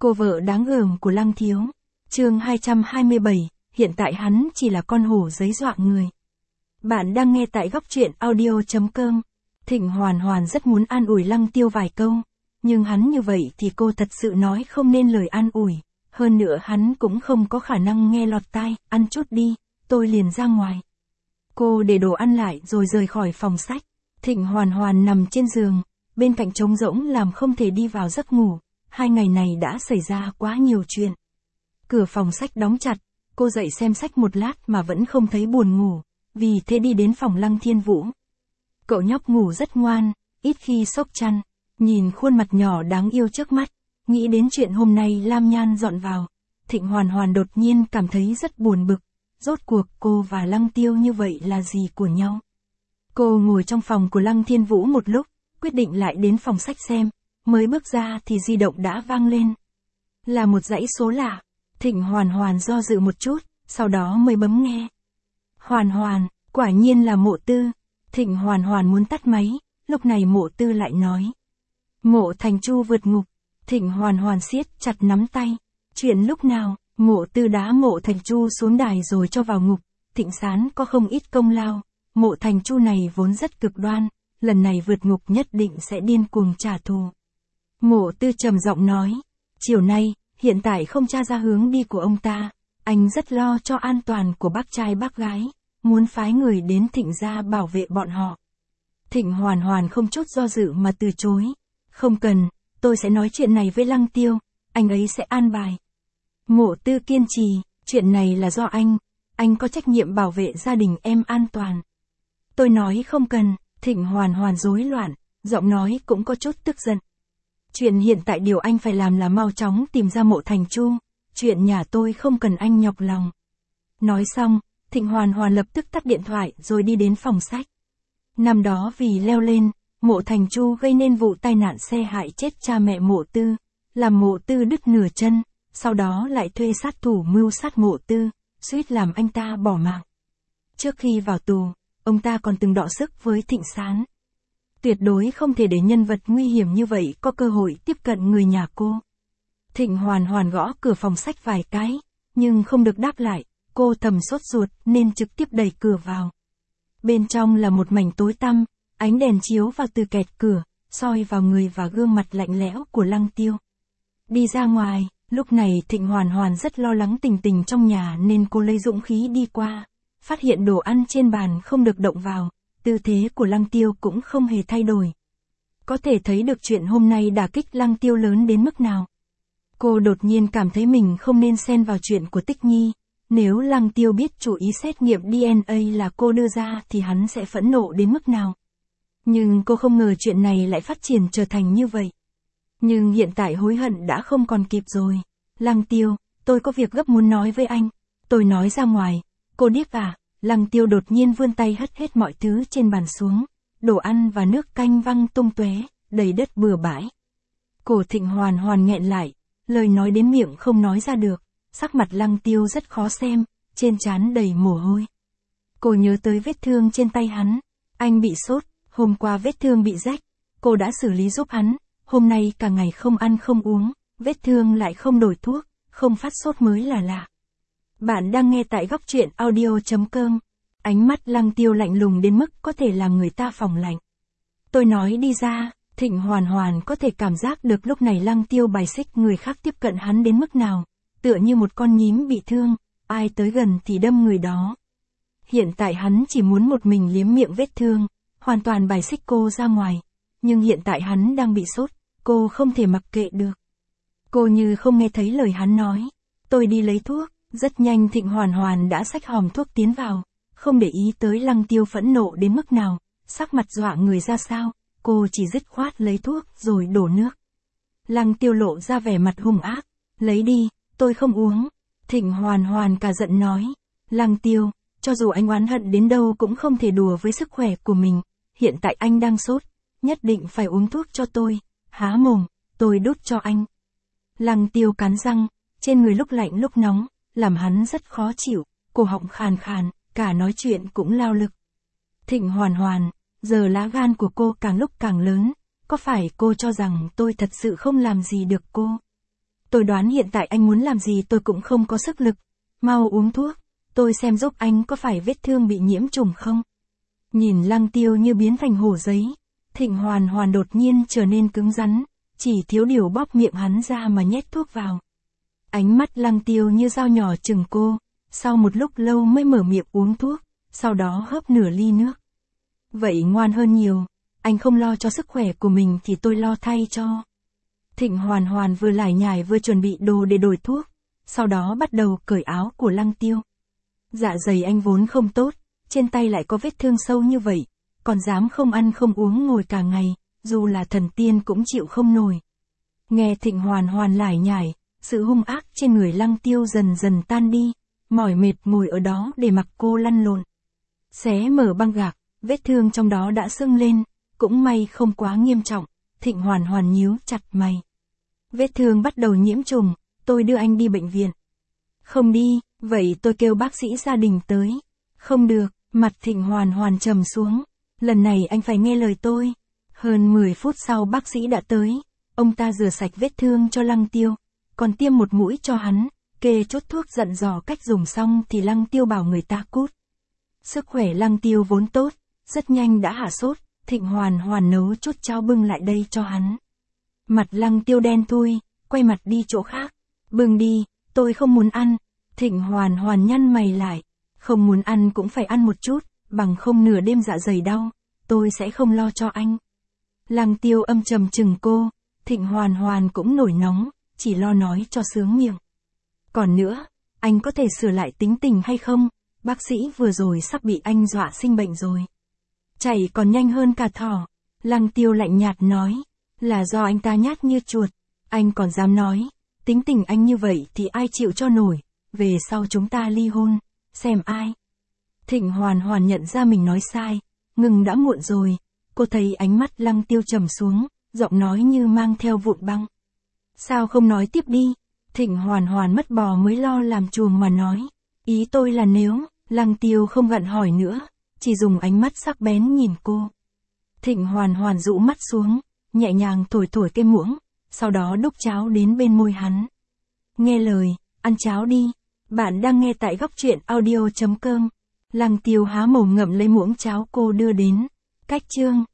Cô vợ đáng gờm của Lăng Thiếu. Chương 227, hiện tại hắn chỉ là con hổ giấy dọa người. Bạn đang nghe tại góc truyện audio.com. Thịnh Hoàn Hoàn rất muốn an ủi Lăng Tiêu vài câu, nhưng hắn như vậy thì cô thật sự nói không nên lời an ủi, hơn nữa hắn cũng không có khả năng nghe lọt tai. Ăn chút đi, tôi liền ra ngoài. Cô để đồ ăn lại rồi rời khỏi phòng sách. Thịnh Hoàn Hoàn nằm trên giường, bên cạnh trống rỗng làm không thể đi vào giấc ngủ. 2 ngày này đã xảy ra quá nhiều chuyện. Cửa phòng sách đóng chặt, cô dậy xem sách một lát mà vẫn không thấy buồn ngủ, vì thế đi đến phòng Lăng Thiên Vũ. Cậu nhóc ngủ rất ngoan, ít khi xốc chăn, nhìn khuôn mặt nhỏ đáng yêu trước mắt, nghĩ đến chuyện hôm nay Lam Nhan dọn vào. Thịnh Hoàn Hoàn đột nhiên cảm thấy rất buồn bực, rốt cuộc cô và Lăng Tiêu như vậy là gì của nhau. Cô ngồi trong phòng của Lăng Thiên Vũ một lúc, quyết định lại đến phòng sách xem, mới bước ra thì di động đã vang lên. Là một dãy số lạ, Thịnh Hoàn Hoàn do dự một chút, sau đó mới bấm nghe. Hoàn Hoàn, quả nhiên là Mộ Tư. Thịnh Hoàn Hoàn muốn tắt máy, lúc này Mộ Tư lại nói. Mộ Thành Chu vượt ngục. Thịnh Hoàn Hoàn siết chặt nắm tay. Chuyện lúc nào, Mộ Tư đá Mộ Thành Chu xuống đài rồi cho vào ngục. Thịnh Sán có không ít công lao. Mộ Thành Chu này vốn rất cực đoan, lần này vượt ngục nhất định sẽ điên cuồng trả thù. Mộ Tư trầm giọng nói. Chiều nay, hiện tại không tra ra hướng đi của ông ta, anh rất lo cho an toàn của bác trai bác gái, muốn phái người đến Thịnh gia bảo vệ bọn họ. Thịnh Hoàn Hoàn không chút do dự mà từ chối. Không cần, tôi sẽ nói chuyện này với Lăng Tiêu, anh ấy sẽ an bài. Mộ Tư kiên trì, chuyện này là do anh có trách nhiệm bảo vệ gia đình em an toàn. Tôi nói không cần. Thịnh Hoàn Hoàn rối loạn, giọng nói cũng có chút tức giận. Chuyện hiện tại điều anh phải làm là mau chóng tìm ra Mộ Thành Chu, chuyện nhà tôi không cần anh nhọc lòng. Nói xong, Thịnh Hoàn Hoàn lập tức tắt điện thoại rồi đi đến phòng sách. Năm đó vì leo lên, Mộ Thành Chu gây nên vụ tai nạn xe hại chết cha mẹ Mộ Tư, làm Mộ Tư đứt nửa chân, sau đó lại thuê sát thủ mưu sát Mộ Tư, suýt làm anh ta bỏ mạng. Trước khi vào tù, ông ta còn từng đọ sức với Thịnh Sán. Tuyệt đối không thể để nhân vật nguy hiểm như vậy có cơ hội tiếp cận người nhà cô. Thịnh Hoàn Hoàn gõ cửa phòng sách vài cái, nhưng không được đáp lại, cô thầm sốt ruột nên trực tiếp đẩy cửa vào. Bên trong là một mảnh tối tăm, ánh đèn chiếu vào từ kẹt cửa, soi vào người và gương mặt lạnh lẽo của Lăng Tiêu. Đi ra ngoài, lúc này Thịnh Hoàn Hoàn rất lo lắng tình tình trong nhà nên cô lấy dũng khí đi qua, phát hiện đồ ăn trên bàn không được động vào. Tư thế của Lăng Tiêu cũng không hề thay đổi. Có thể thấy được chuyện hôm nay đả kích Lăng Tiêu lớn đến mức nào. Cô đột nhiên cảm thấy mình không nên xen vào chuyện của Tích Nhi. Nếu Lăng Tiêu biết chủ ý xét nghiệm DNA là cô đưa ra thì hắn sẽ phẫn nộ đến mức nào. Nhưng cô không ngờ chuyện này lại phát triển trở thành như vậy. Nhưng hiện tại hối hận đã không còn kịp rồi. Lăng Tiêu, tôi có việc gấp muốn nói với anh. Tôi nói ra ngoài. Cô điếc à? Lăng Tiêu đột nhiên vươn tay hất hết mọi thứ trên bàn xuống, đồ ăn và nước canh văng tung tóe, đầy đất bừa bãi. Cổ Thịnh Hoàn Hoàn nghẹn lại, lời nói đến miệng không nói ra được, sắc mặt Lăng Tiêu rất khó xem, trên trán đầy mồ hôi. Cô nhớ tới vết thương trên tay hắn, anh bị sốt, hôm qua vết thương bị rách, cô đã xử lý giúp hắn, hôm nay cả ngày không ăn không uống, vết thương lại không đổi thuốc, không phát sốt mới là lạ. Bạn đang nghe tại góc truyện audio.com. Ánh mắt Lăng Tiêu lạnh lùng đến mức có thể làm người ta phòng lạnh. Tôi nói đi ra. Thịnh Hoàn Hoàn có thể cảm giác được lúc này Lăng Tiêu bài xích người khác tiếp cận hắn đến mức nào, tựa như một con nhím bị thương, ai tới gần thì đâm người đó. Hiện tại hắn chỉ muốn một mình liếm miệng vết thương, hoàn toàn bài xích cô ra ngoài, nhưng hiện tại hắn đang bị sốt, cô không thể mặc kệ được. Cô như không nghe thấy lời hắn nói, tôi đi lấy thuốc. Rất nhanh Thịnh Hoàn Hoàn đã xách hòm thuốc tiến vào, không để ý tới Lăng Tiêu phẫn nộ đến mức nào, sắc mặt dọa người ra sao, cô chỉ dứt khoát lấy thuốc rồi đổ nước. Lăng Tiêu lộ ra vẻ mặt hung ác, lấy đi, tôi không uống. Thịnh Hoàn Hoàn cả giận nói, Lăng Tiêu, cho dù anh oán hận đến đâu cũng không thể đùa với sức khỏe của mình, hiện tại anh đang sốt, nhất định phải uống thuốc cho tôi, há mồm, tôi đút cho anh. Lăng Tiêu cắn răng, trên người lúc lạnh lúc nóng, làm hắn rất khó chịu, cổ họng khàn khàn, cả nói chuyện cũng lao lực. Thịnh Hoàn Hoàn, giờ lá gan của cô càng lúc càng lớn, có phải cô cho rằng tôi thật sự không làm gì được cô? tôi đoán hiện tại anh muốn làm gì tôi cũng không có sức lực. Mau uống thuốc, tôi xem giúp anh có phải vết thương bị nhiễm trùng không. Nhìn Lăng Tiêu như biến thành hổ giấy, Thịnh Hoàn Hoàn đột nhiên trở nên cứng rắn, chỉ thiếu điều bóp miệng hắn ra mà nhét thuốc vào. Ánh mắt Lăng Tiêu như dao nhỏ chừng cô, sau một lúc lâu mới mở miệng uống thuốc, sau đó hớp nửa ly nước. Vậy ngoan hơn nhiều, anh không lo cho sức khỏe của mình thì tôi lo thay cho. Thịnh Hoàn Hoàn vừa lải nhải vừa chuẩn bị đồ để đổi thuốc, sau đó bắt đầu cởi áo của Lăng Tiêu. Dạ dày anh vốn không tốt, trên tay lại có vết thương sâu như vậy, còn dám không ăn không uống ngồi cả ngày, dù là thần tiên cũng chịu không nổi. Nghe Thịnh Hoàn Hoàn lải nhải, sự hung ác trên người Lăng Tiêu dần dần tan đi, mỏi mệt ngồi ở đó để mặc cô lăn lộn. Xé mở băng gạc, vết thương trong đó đã sưng lên, cũng may không quá nghiêm trọng. Thịnh Hoàn Hoàn nhíu chặt mày. Vết thương bắt đầu nhiễm trùng, tôi đưa anh đi bệnh viện. Không đi, vậy tôi kêu bác sĩ gia đình tới. Không được, mặt Thịnh Hoàn Hoàn trầm xuống. Lần này anh phải nghe lời tôi. Hơn 10 phút sau bác sĩ đã tới. Ông ta rửa sạch vết thương cho Lăng Tiêu, còn tiêm một mũi cho hắn, kê chốt thuốc dặn dò cách dùng xong thì Lăng Tiêu bảo người ta cút. Sức khỏe Lăng Tiêu vốn tốt, rất nhanh đã hạ sốt. Thịnh Hoàn Hoàn nấu chút cháo bưng lại đây cho hắn. Mặt Lăng Tiêu đen thui, quay mặt đi chỗ khác. Bưng đi, tôi không muốn ăn. Thịnh Hoàn Hoàn nhăn mày lại. Không muốn ăn cũng phải ăn một chút, bằng không nửa đêm dạ dày đau, tôi sẽ không lo cho anh. Lăng Tiêu âm trầm chừng cô, Thịnh Hoàn Hoàn cũng nổi nóng, chỉ lo nói cho sướng miệng. Còn nữa, anh có thể sửa lại tính tình hay không? Bác sĩ vừa rồi sắp bị anh dọa sinh bệnh rồi. Chạy còn nhanh hơn cả thỏ. Lăng Tiêu lạnh nhạt nói, là do anh ta nhát như chuột. Anh còn dám nói, tính tình anh như vậy thì ai chịu cho nổi, về sau chúng ta ly hôn, xem ai. Thịnh Hoàn Hoàn nhận ra mình nói sai, ngừng đã muộn rồi. Cô thấy ánh mắt Lăng Tiêu trầm xuống, giọng nói như mang theo vụn băng. Sao không nói tiếp đi? Thịnh Hoàn Hoàn mất bò mới lo làm chuồng mà nói. Ý tôi là nếu, Lăng Tiêu không gặn hỏi nữa, chỉ dùng ánh mắt sắc bén nhìn cô. Thịnh Hoàn Hoàn rũ mắt xuống, nhẹ nhàng thổi thổi cây muỗng, sau đó đút cháo đến bên môi hắn. Nghe lời, ăn cháo đi. Bạn đang nghe tại góc truyện audio.com. Lăng Tiêu há mồm ngậm lấy muỗng cháo cô đưa đến. Cách chương